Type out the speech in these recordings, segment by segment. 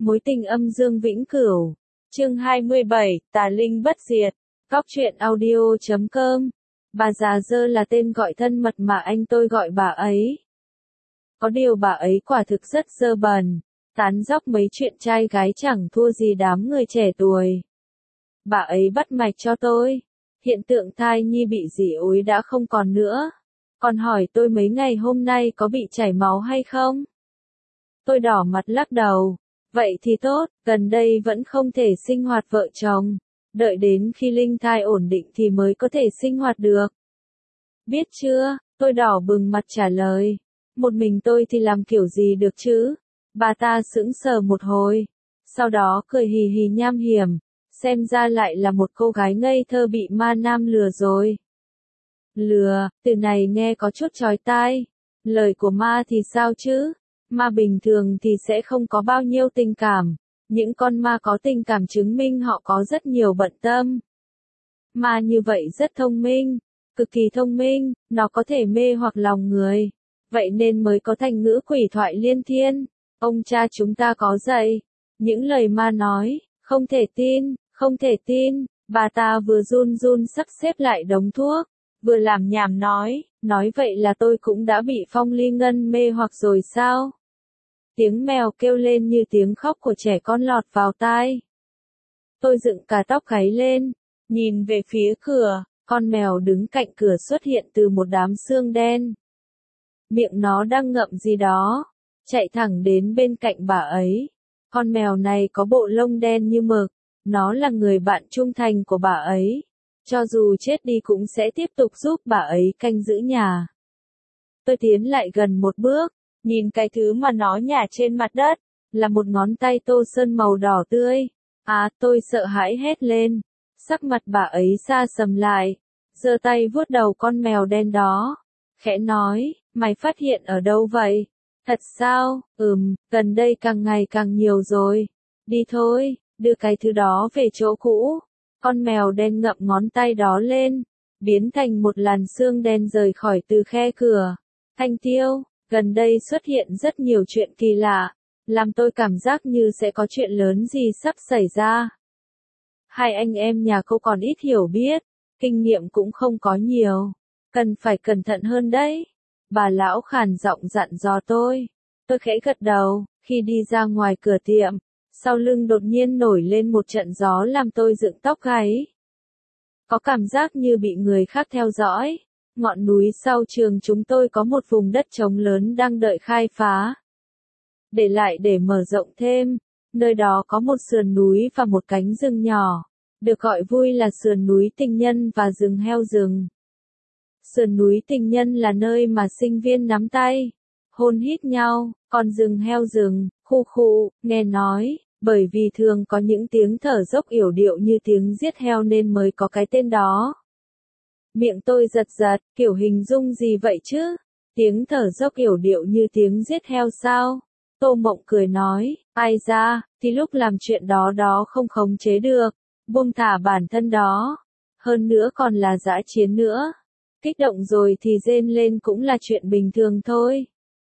Mối tình âm dương vĩnh cửu. Chương 27, Tà linh bất diệt. Góc truyện audio.com. Bà già dơ là tên gọi thân mật mà anh tôi gọi bà ấy. Có điều bà ấy quả thực rất dơ bẩn, tán dóc mấy chuyện trai gái chẳng thua gì đám người trẻ tuổi. Bà ấy bắt mạch cho tôi. Hiện tượng thai nhi bị dị ối đã không còn nữa. Còn hỏi tôi mấy ngày hôm nay có bị chảy máu hay không? Tôi đỏ mặt lắc đầu. Vậy thì tốt, gần đây vẫn không thể sinh hoạt vợ chồng. Đợi đến khi linh thai ổn định thì mới có thể sinh hoạt được. Biết chưa, tôi đỏ bừng mặt trả lời. Một mình tôi thì làm kiểu gì được chứ? Bà ta sững sờ một hồi. Sau đó cười hì hì nham hiểm. Xem ra lại là một cô gái ngây thơ bị ma nam lừa rồi. Lừa, từ này nghe có chút chói tai. Lời của ma thì sao chứ? Ma bình thường thì sẽ không có bao nhiêu tình cảm. Những con ma có tình cảm chứng minh họ có rất nhiều bận tâm. Ma như vậy rất thông minh, cực kỳ thông minh, nó có thể mê hoặc lòng người. Vậy nên mới có thành ngữ quỷ thoại liên thiên. Ông cha chúng ta có dạy. Những lời ma nói, không thể tin, không thể tin. Bà ta vừa run run sắp xếp lại đống thuốc, vừa làm nhảm nói vậy là tôi cũng đã bị Phong Ly Ngân mê hoặc rồi sao? Tiếng mèo kêu lên như tiếng khóc của trẻ con lọt vào tai. Tôi dựng cả tóc gáy lên, nhìn về phía cửa, con mèo đứng cạnh cửa xuất hiện từ một đám xương đen. Miệng nó đang ngậm gì đó, chạy thẳng đến bên cạnh bà ấy. Con mèo này có bộ lông đen như mực, nó là người bạn trung thành của bà ấy. Cho dù chết đi cũng sẽ tiếp tục giúp bà ấy canh giữ nhà. Tôi tiến lại gần một bước. Nhìn cái thứ mà nó nhả trên mặt đất, là một ngón tay tô sơn màu đỏ tươi. Tôi sợ hãi hét lên. Sắc mặt bà ấy xa sầm lại, giơ tay vuốt đầu con mèo đen đó. Khẽ nói, mày phát hiện ở đâu vậy? Thật sao? Gần đây càng ngày càng nhiều rồi. Đi thôi, đưa cái thứ đó về chỗ cũ. Con mèo đen ngậm ngón tay đó lên, biến thành một làn sương đen rời khỏi từ khe cửa. Thanh Tiêu. Gần đây xuất hiện rất nhiều chuyện kỳ lạ, làm tôi cảm giác như sẽ có chuyện lớn gì sắp xảy ra. Hai anh em nhà cô còn ít hiểu biết, kinh nghiệm cũng không có nhiều, cần phải cẩn thận hơn đấy. Bà lão khàn giọng dặn dò tôi khẽ gật đầu, khi đi ra ngoài cửa tiệm, sau lưng đột nhiên nổi lên một trận gió làm tôi dựng tóc gáy. Có cảm giác như bị người khác theo dõi. Ngọn núi sau trường chúng tôi có một vùng đất trống lớn đang đợi khai phá. Để lại để mở rộng thêm, nơi đó có một sườn núi và một cánh rừng nhỏ, được gọi vui là sườn núi tình nhân và rừng heo rừng. Sườn núi tình nhân là nơi mà sinh viên nắm tay, hôn hít nhau, còn rừng heo rừng, nghe nói, bởi vì thường có những tiếng thở dốc yểu điệu như tiếng giết heo nên mới có cái tên đó. Miệng tôi giật giật, kiểu hình dung gì vậy chứ? Tiếng thở dốc yểu điệu như tiếng giết heo sao? Tô Mộng cười nói, ai ra, thì lúc làm chuyện đó không khống chế được, buông thả bản thân đó. Hơn nữa còn là dã chiến nữa. Kích động rồi thì rên lên cũng là chuyện bình thường thôi.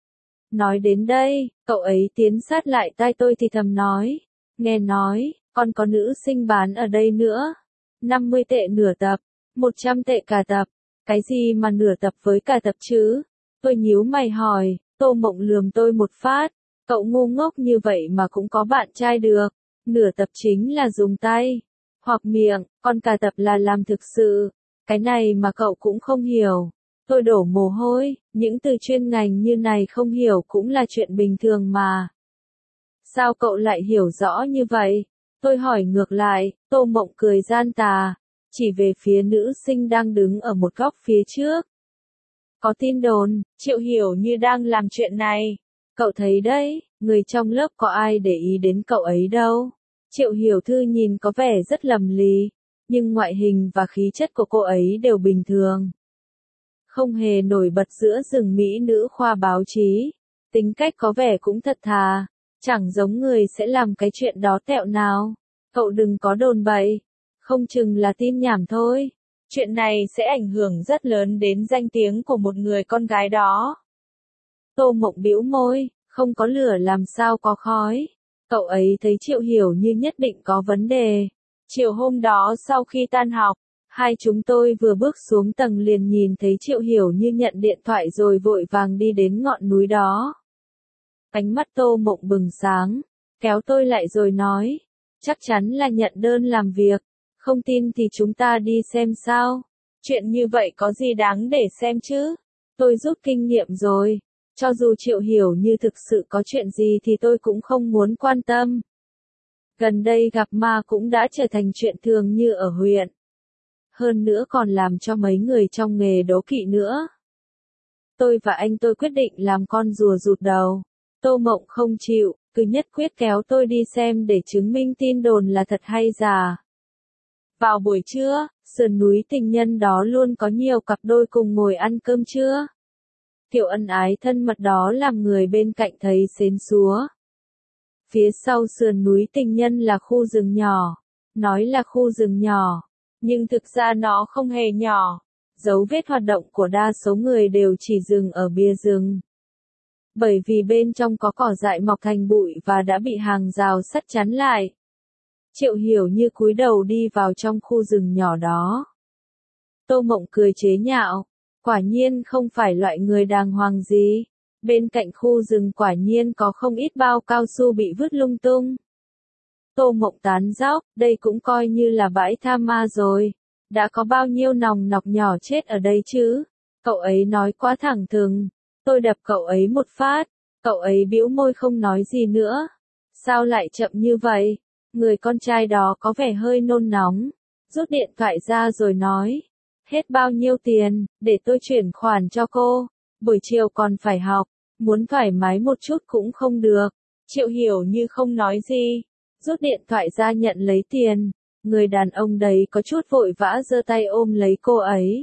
Nói đến đây, cậu ấy tiến sát lại tai tôi thì thầm nói, nghe nói, còn có nữ sinh bán ở đây nữa. 50 tệ nửa tập. 100 tệ cả tập. Cái gì mà nửa tập với cả tập chứ? Tôi nhíu mày hỏi. Tô Mộng lườm tôi một phát. Cậu ngu ngốc như vậy mà cũng có bạn trai được. Nửa tập chính là dùng tay hoặc miệng, còn cả tập là làm thực sự. Cái này mà cậu cũng không hiểu. Tôi đổ mồ hôi. Những từ chuyên ngành như này không hiểu cũng là chuyện bình thường mà. Sao cậu lại hiểu rõ như vậy? Tôi hỏi ngược lại. Tô Mộng cười gian tà, chỉ về phía nữ sinh đang đứng ở một góc phía trước. Có tin đồn, Triệu Hiểu Như đang làm chuyện này. Cậu thấy đấy, người trong lớp có ai để ý đến cậu ấy đâu. Triệu Hiểu Thư nhìn có vẻ rất lầm lì, nhưng ngoại hình và khí chất của cô ấy đều bình thường. Không hề nổi bật giữa rừng mỹ nữ khoa báo chí. Tính cách có vẻ cũng thật thà, chẳng giống người sẽ làm cái chuyện đó tẹo nào. Cậu đừng có đồn bậy. Không chừng là tin nhảm thôi. Chuyện này sẽ ảnh hưởng rất lớn đến danh tiếng của một người con gái đó. Tô Mộng bĩu môi, không có lửa làm sao có khói. Cậu ấy thấy Triệu Hiểu Như nhất định có vấn đề. Chiều hôm đó sau khi tan học, hai chúng tôi vừa bước xuống tầng liền nhìn thấy Triệu Hiểu Như nhận điện thoại rồi vội vàng đi đến ngọn núi đó. Ánh mắt Tô Mộng bừng sáng, kéo tôi lại rồi nói, chắc chắn là nhận đơn làm việc, không tin thì chúng ta đi xem sao. Chuyện như vậy có gì đáng để xem chứ? Tôi rút kinh nghiệm rồi, cho dù Triệu Hiểu Như thực sự có chuyện gì thì tôi cũng không muốn quan tâm. Gần đây gặp ma cũng đã trở thành chuyện thường như ở huyện. Hơn nữa còn làm cho mấy người trong nghề đố kỵ nữa. Tôi và anh tôi quyết định làm con rùa rụt đầu. Tô Mộng không chịu, cứ nhất quyết kéo tôi đi xem để chứng minh tin đồn là thật hay giả. Vào buổi trưa, sườn núi tình nhân đó luôn có nhiều cặp đôi cùng ngồi ăn cơm trưa. Kiểu ân ái thân mật đó làm người bên cạnh thấy xến xúa. Phía sau sườn núi tình nhân là khu rừng nhỏ. Nói là khu rừng nhỏ, nhưng thực ra nó không hề nhỏ. Dấu vết hoạt động của đa số người đều chỉ dừng ở bìa rừng. Bởi vì bên trong có cỏ dại mọc thành bụi và đã bị hàng rào sắt chắn lại. Triệu Hiểu Như cúi đầu đi vào trong khu rừng nhỏ đó. Tô Mộng cười chế nhạo, quả nhiên không phải loại người đàng hoàng gì. Bên cạnh khu rừng quả nhiên có không ít bao cao su bị vứt lung tung. Tô Mộng tán dóc, đây cũng coi như là bãi tha ma rồi. Đã có bao nhiêu nòng nọc nhỏ chết ở đây chứ? Cậu ấy nói quá thẳng thừng. Tôi đập cậu ấy một phát. Cậu ấy bĩu môi không nói gì nữa. Sao lại chậm như vậy? Người con trai đó có vẻ hơi nôn nóng. Rút điện thoại ra rồi nói. Hết bao nhiêu tiền, để tôi chuyển khoản cho cô. Buổi chiều còn phải học. Muốn thoải mái một chút cũng không được. Triệu Hiểu Như không nói gì. Rút điện thoại ra nhận lấy tiền. Người đàn ông đấy có chút vội vã giơ tay ôm lấy cô ấy.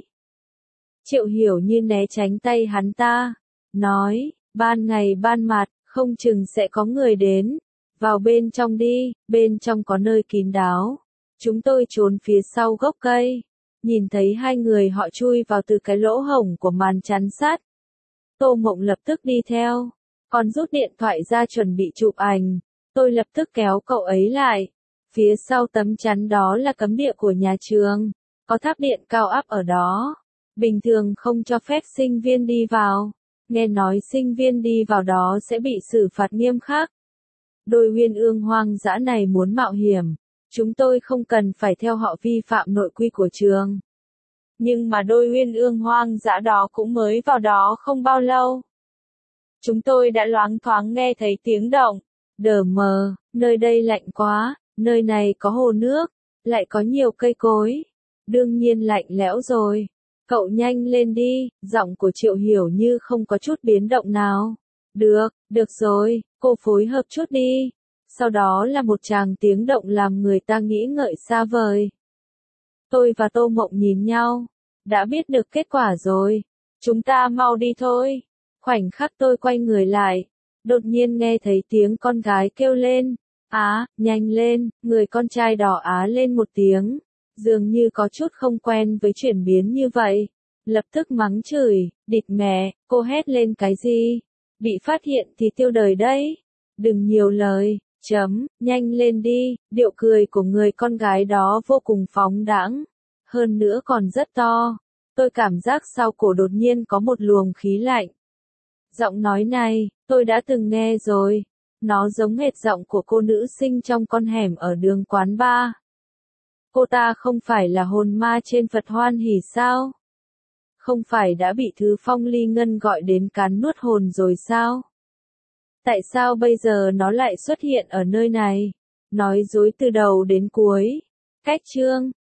Triệu Hiểu Như né tránh tay hắn ta. Nói, ban ngày ban mặt, không chừng sẽ có người đến. Vào bên trong đi, bên trong có nơi kín đáo. Chúng tôi trốn phía sau gốc cây. Nhìn thấy hai người họ chui vào từ cái lỗ hổng của màn chắn sắt. Tô Mộng lập tức đi theo. Còn rút điện thoại ra chuẩn bị chụp ảnh. Tôi lập tức kéo cậu ấy lại. Phía sau tấm chắn đó là cấm địa của nhà trường. Có tháp điện cao áp ở đó. Bình thường không cho phép sinh viên đi vào. Nghe nói sinh viên đi vào đó sẽ bị xử phạt nghiêm khắc. Đôi uyên ương hoang dã này muốn mạo hiểm. Chúng tôi không cần phải theo họ vi phạm nội quy của trường. Nhưng mà đôi uyên ương hoang dã đó cũng mới vào đó không bao lâu. Chúng tôi đã loáng thoáng nghe thấy tiếng động. Đờ mờ, nơi đây lạnh quá, nơi này có hồ nước, lại có nhiều cây cối. Đương nhiên lạnh lẽo rồi. Cậu nhanh lên đi, giọng của Triệu Hiểu Như không có chút biến động nào. Được rồi, cô phối hợp chút đi. Sau đó là một tràng tiếng động làm người ta nghĩ ngợi xa vời. Tôi và Tô Mộng nhìn nhau. Đã biết được kết quả rồi. Chúng ta mau đi thôi. Khoảnh khắc tôi quay người lại. Đột nhiên nghe thấy tiếng con gái kêu lên. Á, nhanh lên, người con trai đỏ á lên một tiếng. Dường như có chút không quen với chuyển biến như vậy. Lập tức mắng chửi, địt mẹ, cô hét lên cái gì? Bị phát hiện thì tiêu đời đấy. Đừng nhiều lời, nhanh lên đi, điệu cười của người con gái đó vô cùng phóng đãng. Hơn nữa còn rất to. Tôi cảm giác sau cổ đột nhiên có một luồng khí lạnh. Giọng nói này, tôi đã từng nghe rồi. Nó giống hệt giọng của cô nữ sinh trong con hẻm ở đường quán bar. Cô ta không phải là hồn ma trên Phật Hoan Hỷ sao? Không phải đã bị Thứ Phong Ly Ngân gọi đến cán nuốt hồn rồi sao? Tại sao bây giờ nó lại xuất hiện ở nơi này? Nói dối từ đầu đến cuối. Cách chương